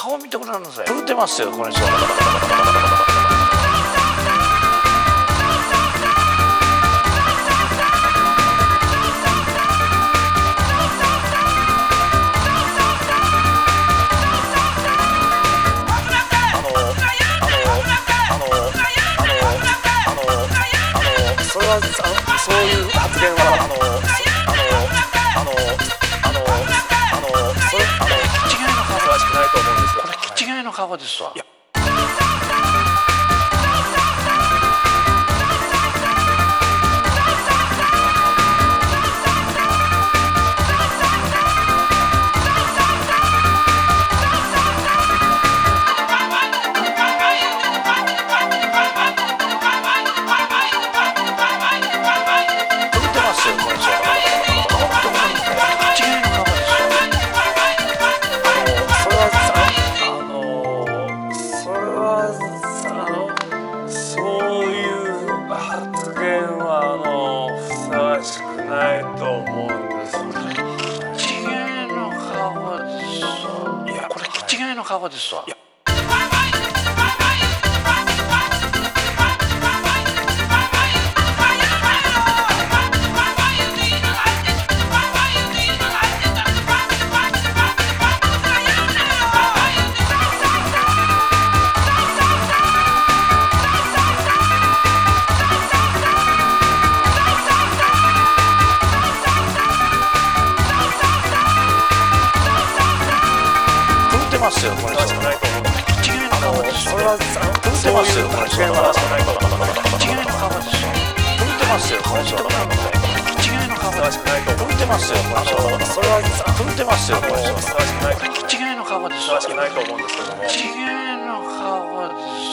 顔見てごらんなさい。震えてますよこの人。 それはそういう発言はそれ気違いの顔。 ふさわしくないと思うんですよ。 これ気違いの顔ですわ。 ないと思うんです。 気違いの顔ですわ。いやこれ気違いの顔ですわ。ますよこれ。 正しくないと思う。 気違いの顔です。 それはそういう発言は正しくないと思う。 気違いの顔ですよ。震えてますよこの人。気違いの顔。 正しくないと思う。 震えてますよこの人。 それは震えてますよこの人。 正しくない。 気違いの顔です。 正しくないと思うんですけども。 気違いの顔です。